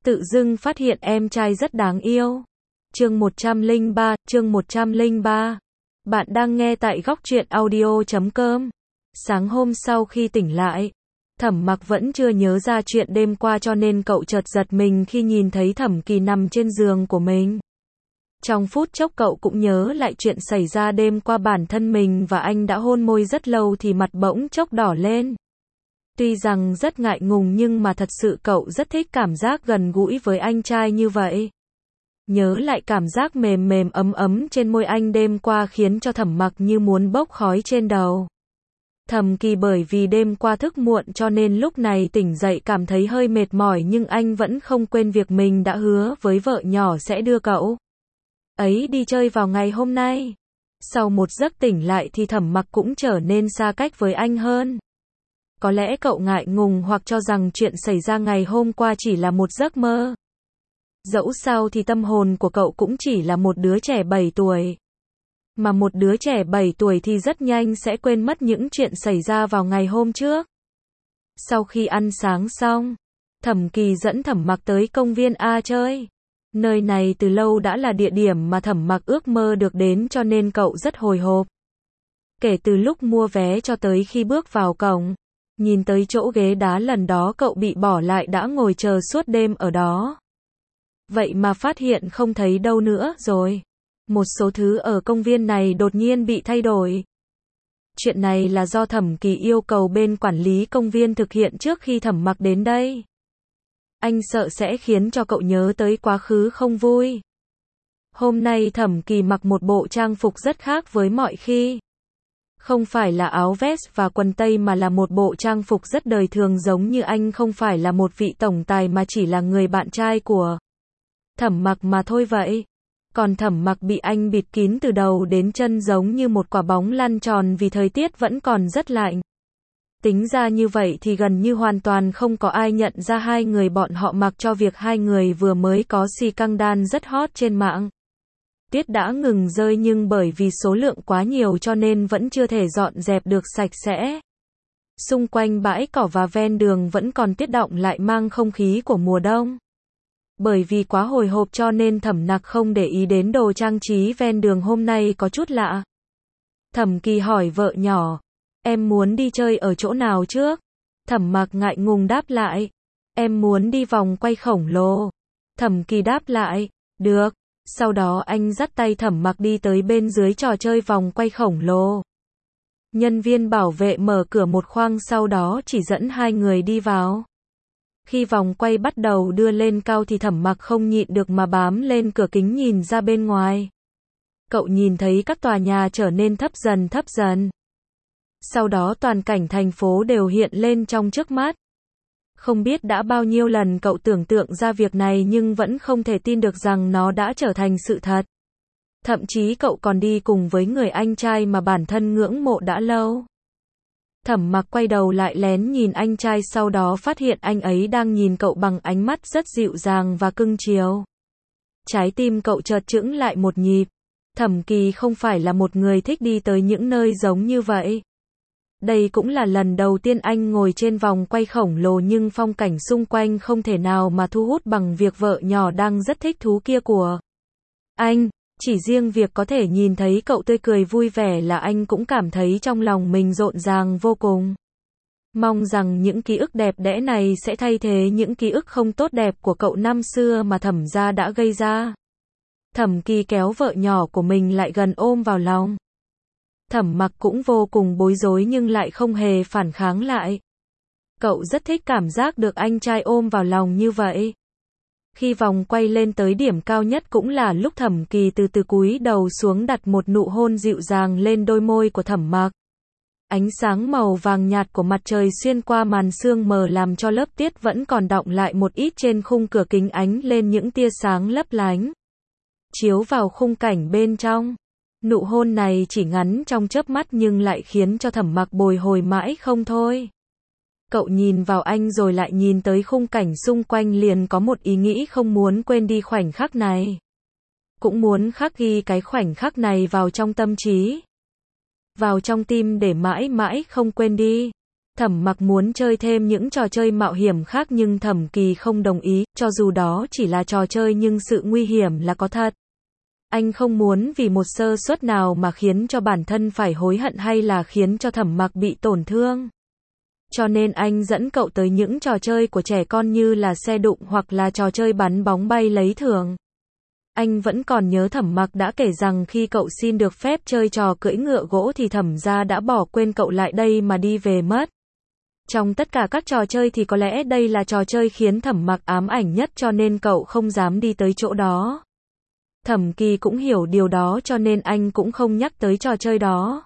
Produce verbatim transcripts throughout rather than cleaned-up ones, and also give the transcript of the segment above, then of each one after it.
Tự dưng phát hiện em trai rất đáng yêu. Chương một trăm lẻ ba, chương một trăm lẻ ba. Bạn đang nghe tại góc truyện audio chấm com. Sáng hôm sau khi tỉnh lại, Thẩm Mặc vẫn chưa nhớ ra chuyện đêm qua cho nên cậu chợt giật mình khi nhìn thấy Thẩm Kỳ nằm trên giường của mình. Trong phút chốc cậu cũng nhớ lại chuyện xảy ra đêm qua, bản thân mình và anh đã hôn môi rất lâu thì mặt bỗng chốc đỏ lên. Tuy rằng rất ngại ngùng nhưng mà thật sự cậu rất thích cảm giác gần gũi với anh trai như vậy. Nhớ lại cảm giác mềm mềm ấm ấm trên môi anh đêm qua khiến cho Thẩm Mặc như muốn bốc khói trên đầu. Thẩm Kỳ bởi vì đêm qua thức muộn cho nên lúc này tỉnh dậy cảm thấy hơi mệt mỏi, nhưng anh vẫn không quên việc mình đã hứa với vợ nhỏ sẽ đưa cậu ấy đi chơi vào ngày hôm nay. Sau một giấc tỉnh lại thì Thẩm Mặc cũng trở nên xa cách với anh hơn. Có lẽ cậu ngại ngùng hoặc cho rằng chuyện xảy ra ngày hôm qua chỉ là một giấc mơ. Dẫu sao thì tâm hồn của cậu cũng chỉ là một đứa trẻ bảy tuổi. Mà một đứa trẻ bảy tuổi thì rất nhanh sẽ quên mất những chuyện xảy ra vào ngày hôm trước. Sau khi ăn sáng xong, Thẩm Kỳ dẫn Thẩm Mặc tới công viên A chơi. Nơi này từ lâu đã là địa điểm mà Thẩm Mặc ước mơ được đến cho nên cậu rất hồi hộp. Kể từ lúc mua vé cho tới khi bước vào cổng, nhìn tới chỗ ghế đá lần đó cậu bị bỏ lại đã ngồi chờ suốt đêm ở đó. Vậy mà phát hiện không thấy đâu nữa rồi. Một số thứ ở công viên này đột nhiên bị thay đổi. Chuyện này là do Thẩm Kỳ yêu cầu bên quản lý công viên thực hiện trước khi Thẩm Mặc đến đây. Anh sợ sẽ khiến cho cậu nhớ tới quá khứ không vui. Hôm nay Thẩm Kỳ mặc một bộ trang phục rất khác với mọi khi. Không phải là áo vest và quần tây mà là một bộ trang phục rất đời thường, giống như anh không phải là một vị tổng tài mà chỉ là người bạn trai của Thẩm Mặc mà thôi vậy. Còn Thẩm Mặc bị anh bịt kín từ đầu đến chân giống như một quả bóng lăn tròn vì thời tiết vẫn còn rất lạnh. Tính ra như vậy thì gần như hoàn toàn không có ai nhận ra hai người bọn họ, mặc cho việc hai người vừa mới có scandal rất hot trên mạng. Tuyết đã ngừng rơi nhưng bởi vì số lượng quá nhiều cho nên vẫn chưa thể dọn dẹp được sạch sẽ. Xung quanh bãi cỏ và ven đường vẫn còn tuyết đọng lại mang không khí của mùa đông. Bởi vì quá hồi hộp cho nên Thẩm Mặc không để ý đến đồ trang trí ven đường hôm nay có chút lạ. Thẩm Kỳ hỏi vợ nhỏ, em muốn đi chơi ở chỗ nào trước? Thẩm Mặc ngại ngùng đáp lại, em muốn đi vòng quay khổng lồ. Thẩm Kỳ đáp lại, được. Sau đó anh dắt tay Thẩm Mặc đi tới bên dưới trò chơi vòng quay khổng lồ. Nhân viên bảo vệ mở cửa một khoang sau đó chỉ dẫn hai người đi vào. Khi vòng quay bắt đầu đưa lên cao thì Thẩm Mặc không nhịn được mà bám lên cửa kính nhìn ra bên ngoài. Cậu nhìn thấy các tòa nhà trở nên thấp dần thấp dần. Sau đó toàn cảnh thành phố đều hiện lên trong trước mắt. Không biết đã bao nhiêu lần cậu tưởng tượng ra việc này nhưng vẫn không thể tin được rằng nó đã trở thành sự thật. Thậm chí cậu còn đi cùng với người anh trai mà bản thân ngưỡng mộ đã lâu. Thẩm Mặc quay đầu lại lén nhìn anh trai, sau đó phát hiện anh ấy đang nhìn cậu bằng ánh mắt rất dịu dàng và cưng chiều. Trái tim cậu chợt chững lại một nhịp. Thẩm Kỳ không phải là một người thích đi tới những nơi giống như vậy. Đây cũng là lần đầu tiên anh ngồi trên vòng quay khổng lồ nhưng phong cảnh xung quanh không thể nào mà thu hút bằng việc vợ nhỏ đang rất thích thú kia của anh. Chỉ riêng việc có thể nhìn thấy cậu tươi cười vui vẻ là anh cũng cảm thấy trong lòng mình rộn ràng vô cùng. Mong rằng những ký ức đẹp đẽ này sẽ thay thế những ký ức không tốt đẹp của cậu năm xưa mà Thẩm gia đã gây ra. Thẩm Kỳ kéo vợ nhỏ của mình lại gần ôm vào lòng. Thẩm Mặc cũng vô cùng bối rối nhưng lại không hề phản kháng lại. Cậu rất thích cảm giác được anh trai ôm vào lòng như vậy. Khi vòng quay lên tới điểm cao nhất cũng là lúc Thẩm Kỳ từ từ cúi đầu xuống đặt một nụ hôn dịu dàng lên đôi môi của Thẩm Mặc. Ánh sáng màu vàng nhạt của mặt trời xuyên qua màn sương mờ làm cho lớp tuyết vẫn còn đọng lại một ít trên khung cửa kính ánh lên những tia sáng lấp lánh, chiếu vào khung cảnh bên trong. Nụ hôn này chỉ ngắn trong chớp mắt nhưng lại khiến cho Thẩm Mặc bồi hồi mãi không thôi. Cậu nhìn vào anh rồi lại nhìn tới khung cảnh xung quanh, liền có một ý nghĩ không muốn quên đi khoảnh khắc này. Cũng muốn khắc ghi cái khoảnh khắc này vào trong tâm trí, vào trong tim để mãi mãi không quên đi. Thẩm Mặc muốn chơi thêm những trò chơi mạo hiểm khác nhưng Thẩm Kỳ không đồng ý, cho dù đó chỉ là trò chơi nhưng sự nguy hiểm là có thật. Anh không muốn vì một sơ suất nào mà khiến cho bản thân phải hối hận hay là khiến cho Thẩm Mặc bị tổn thương. Cho nên anh dẫn cậu tới những trò chơi của trẻ con như là xe đụng hoặc là trò chơi bắn bóng bay lấy thưởng. Anh vẫn còn nhớ Thẩm Mặc đã kể rằng khi cậu xin được phép chơi trò cưỡi ngựa gỗ thì Thẩm gia đã bỏ quên cậu lại đây mà đi về mất. Trong tất cả các trò chơi thì có lẽ đây là trò chơi khiến Thẩm Mặc ám ảnh nhất cho nên cậu không dám đi tới chỗ đó. Thẩm Kỳ cũng hiểu điều đó cho nên anh cũng không nhắc tới trò chơi đó.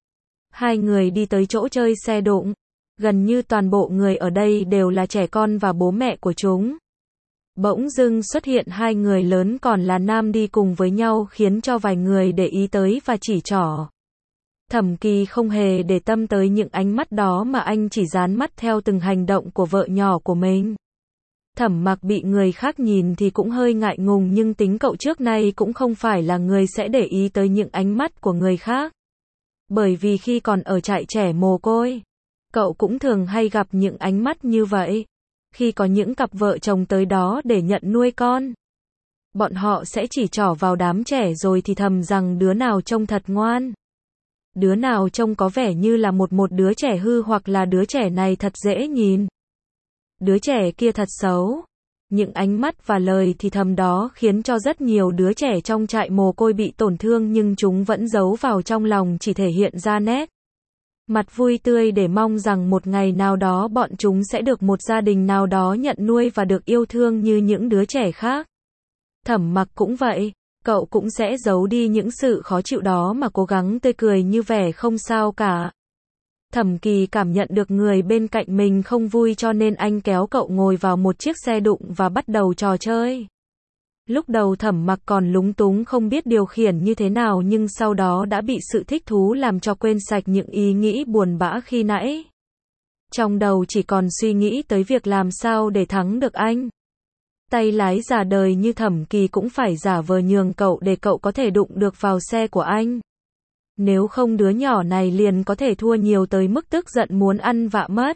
Hai người đi tới chỗ chơi xe đụng. Gần như toàn bộ người ở đây đều là trẻ con và bố mẹ của chúng. Bỗng dưng xuất hiện hai người lớn còn là nam đi cùng với nhau khiến cho vài người để ý tới và chỉ trỏ. Thẩm Kỳ không hề để tâm tới những ánh mắt đó mà anh chỉ dán mắt theo từng hành động của vợ nhỏ của mình. Thẩm Mặc bị người khác nhìn thì cũng hơi ngại ngùng nhưng tính cậu trước nay cũng không phải là người sẽ để ý tới những ánh mắt của người khác. Bởi vì khi còn ở trại trẻ mồ côi, cậu cũng thường hay gặp những ánh mắt như vậy. Khi có những cặp vợ chồng tới đó để nhận nuôi con, bọn họ sẽ chỉ trỏ vào đám trẻ rồi thì thầm rằng đứa nào trông thật ngoan. Đứa nào trông có vẻ như là một một đứa trẻ hư hoặc là đứa trẻ này thật dễ nhìn. Đứa trẻ kia thật xấu. Những ánh mắt và lời thì thầm đó khiến cho rất nhiều đứa trẻ trong trại mồ côi bị tổn thương nhưng chúng vẫn giấu vào trong lòng chỉ thể hiện ra nét mặt vui tươi để mong rằng một ngày nào đó bọn chúng sẽ được một gia đình nào đó nhận nuôi và được yêu thương như những đứa trẻ khác. Thẩm Mặc cũng vậy, cậu cũng sẽ giấu đi những sự khó chịu đó mà cố gắng tươi cười như vẻ không sao cả. Thẩm Kỳ cảm nhận được người bên cạnh mình không vui cho nên anh kéo cậu ngồi vào một chiếc xe đụng và bắt đầu trò chơi. Lúc đầu Thẩm Mặc còn lúng túng không biết điều khiển như thế nào nhưng sau đó đã bị sự thích thú làm cho quên sạch những ý nghĩ buồn bã khi nãy. Trong đầu chỉ còn suy nghĩ tới việc làm sao để thắng được anh. Tay lái già đời như Thẩm Kỳ cũng phải giả vờ nhường cậu để cậu có thể đụng được vào xe của anh. Nếu không đứa nhỏ này liền có thể thua nhiều tới mức tức giận muốn ăn vạ mất.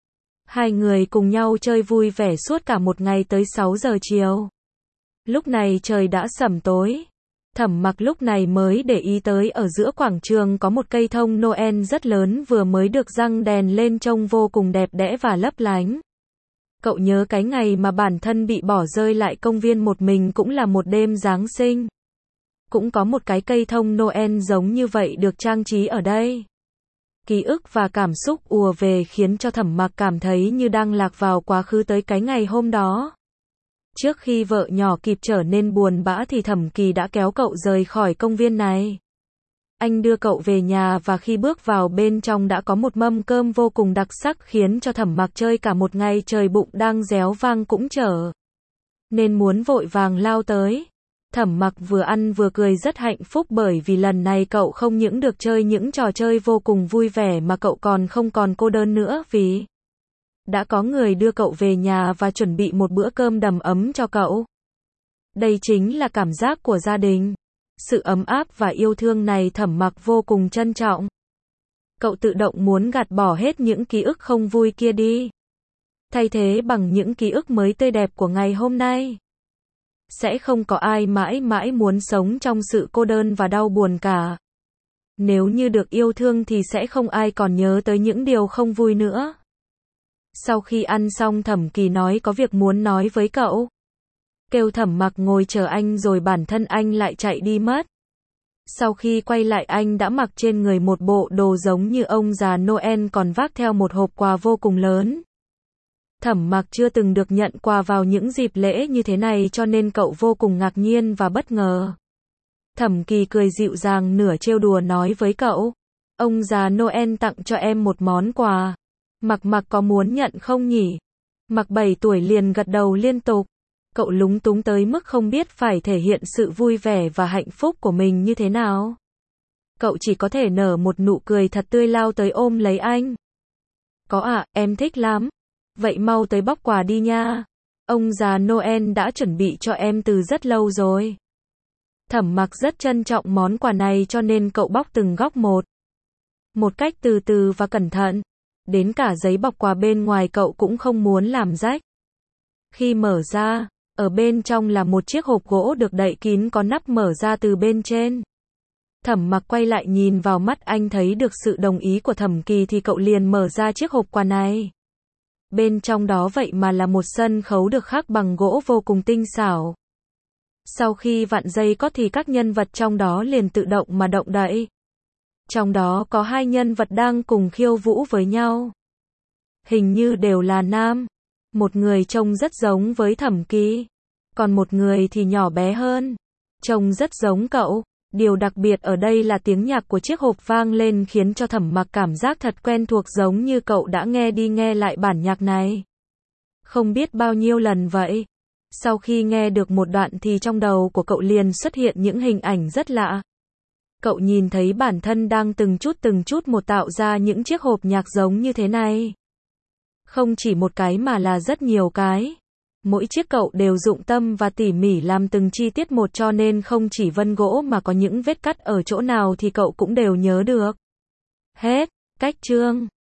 Hai người cùng nhau chơi vui vẻ suốt cả một ngày tới sáu giờ chiều. Lúc này trời đã sẩm tối. Thẩm Mặc lúc này mới để ý tới ở giữa quảng trường có một cây thông Noel rất lớn vừa mới được răng đèn lên trông vô cùng đẹp đẽ và lấp lánh. Cậu nhớ cái ngày mà bản thân bị bỏ rơi lại công viên một mình cũng là một đêm Giáng sinh. Cũng có một cái cây thông Noel giống như vậy được trang trí ở đây. Ký ức và cảm xúc ùa về khiến cho Thẩm Mặc cảm thấy như đang lạc vào quá khứ tới cái ngày hôm đó. Trước khi vợ nhỏ kịp trở nên buồn bã thì Thẩm Kỳ đã kéo cậu rời khỏi công viên này. Anh đưa cậu về nhà và khi bước vào bên trong đã có một mâm cơm vô cùng đặc sắc khiến cho Thẩm Mặc chơi cả một ngày trời bụng đang réo vang cũng trở nên muốn vội vàng lao tới. Thẩm Mặc vừa ăn vừa cười rất hạnh phúc bởi vì lần này cậu không những được chơi những trò chơi vô cùng vui vẻ mà cậu còn không còn cô đơn nữa vì đã có người đưa cậu về nhà và chuẩn bị một bữa cơm đầm ấm cho cậu. Đây chính là cảm giác của gia đình. Sự ấm áp và yêu thương này Thẩm Mặc vô cùng trân trọng. Cậu tự động muốn gạt bỏ hết những ký ức không vui kia đi. Thay thế bằng những ký ức mới tươi đẹp của ngày hôm nay. Sẽ không có ai mãi mãi muốn sống trong sự cô đơn và đau buồn cả. Nếu như được yêu thương thì sẽ không ai còn nhớ tới những điều không vui nữa. Sau khi ăn xong Thẩm Kỳ nói có việc muốn nói với cậu. Kêu Thẩm Mặc ngồi chờ anh rồi bản thân anh lại chạy đi mất. Sau khi quay lại anh đã mặc trên người một bộ đồ giống như ông già Noel còn vác theo một hộp quà vô cùng lớn. Thẩm Mặc chưa từng được nhận quà vào những dịp lễ như thế này cho nên cậu vô cùng ngạc nhiên và bất ngờ. Thẩm Kỳ cười dịu dàng nửa trêu đùa nói với cậu. Ông già Noel tặng cho em một món quà. Mặc Mặc có muốn nhận không nhỉ? Mặc bảy tuổi liền gật đầu liên tục. Cậu lúng túng tới mức không biết phải thể hiện sự vui vẻ và hạnh phúc của mình như thế nào. Cậu chỉ có thể nở một nụ cười thật tươi lao tới ôm lấy anh. Có ạ, em thích lắm. Vậy mau tới bóc quà đi nha. Ông già Noel đã chuẩn bị cho em từ rất lâu rồi. Thẩm Mặc rất trân trọng món quà này cho nên cậu bóc từng góc một. Một cách từ từ và cẩn thận. Đến cả giấy bọc quà bên ngoài cậu cũng không muốn làm rách. Khi mở ra, ở bên trong là một chiếc hộp gỗ được đậy kín có nắp mở ra từ bên trên. Thẩm Mặc quay lại nhìn vào mắt anh thấy được sự đồng ý của Thẩm Kỳ thì cậu liền mở ra chiếc hộp quà này. Bên trong đó vậy mà là một sân khấu được khắc bằng gỗ vô cùng tinh xảo. Sau khi vặn dây cót thì các nhân vật trong đó liền tự động mà động đậy. Trong đó có hai nhân vật đang cùng khiêu vũ với nhau. Hình như đều là nam. Một người trông rất giống với Thẩm Kỳ. Còn một người thì nhỏ bé hơn. Trông rất giống cậu. Điều đặc biệt ở đây là tiếng nhạc của chiếc hộp vang lên khiến cho Thẩm Mặc cảm giác thật quen thuộc giống như cậu đã nghe đi nghe lại bản nhạc này. Không biết bao nhiêu lần vậy. Sau khi nghe được một đoạn thì trong đầu của cậu liền xuất hiện những hình ảnh rất lạ. Cậu nhìn thấy bản thân đang từng chút từng chút một tạo ra những chiếc hộp nhạc giống như thế này. Không chỉ một cái mà là rất nhiều cái. Mỗi chiếc cậu đều dụng tâm và tỉ mỉ làm từng chi tiết một cho nên không chỉ vân gỗ mà có những vết cắt ở chỗ nào thì cậu cũng đều nhớ được. Hết, cách chương.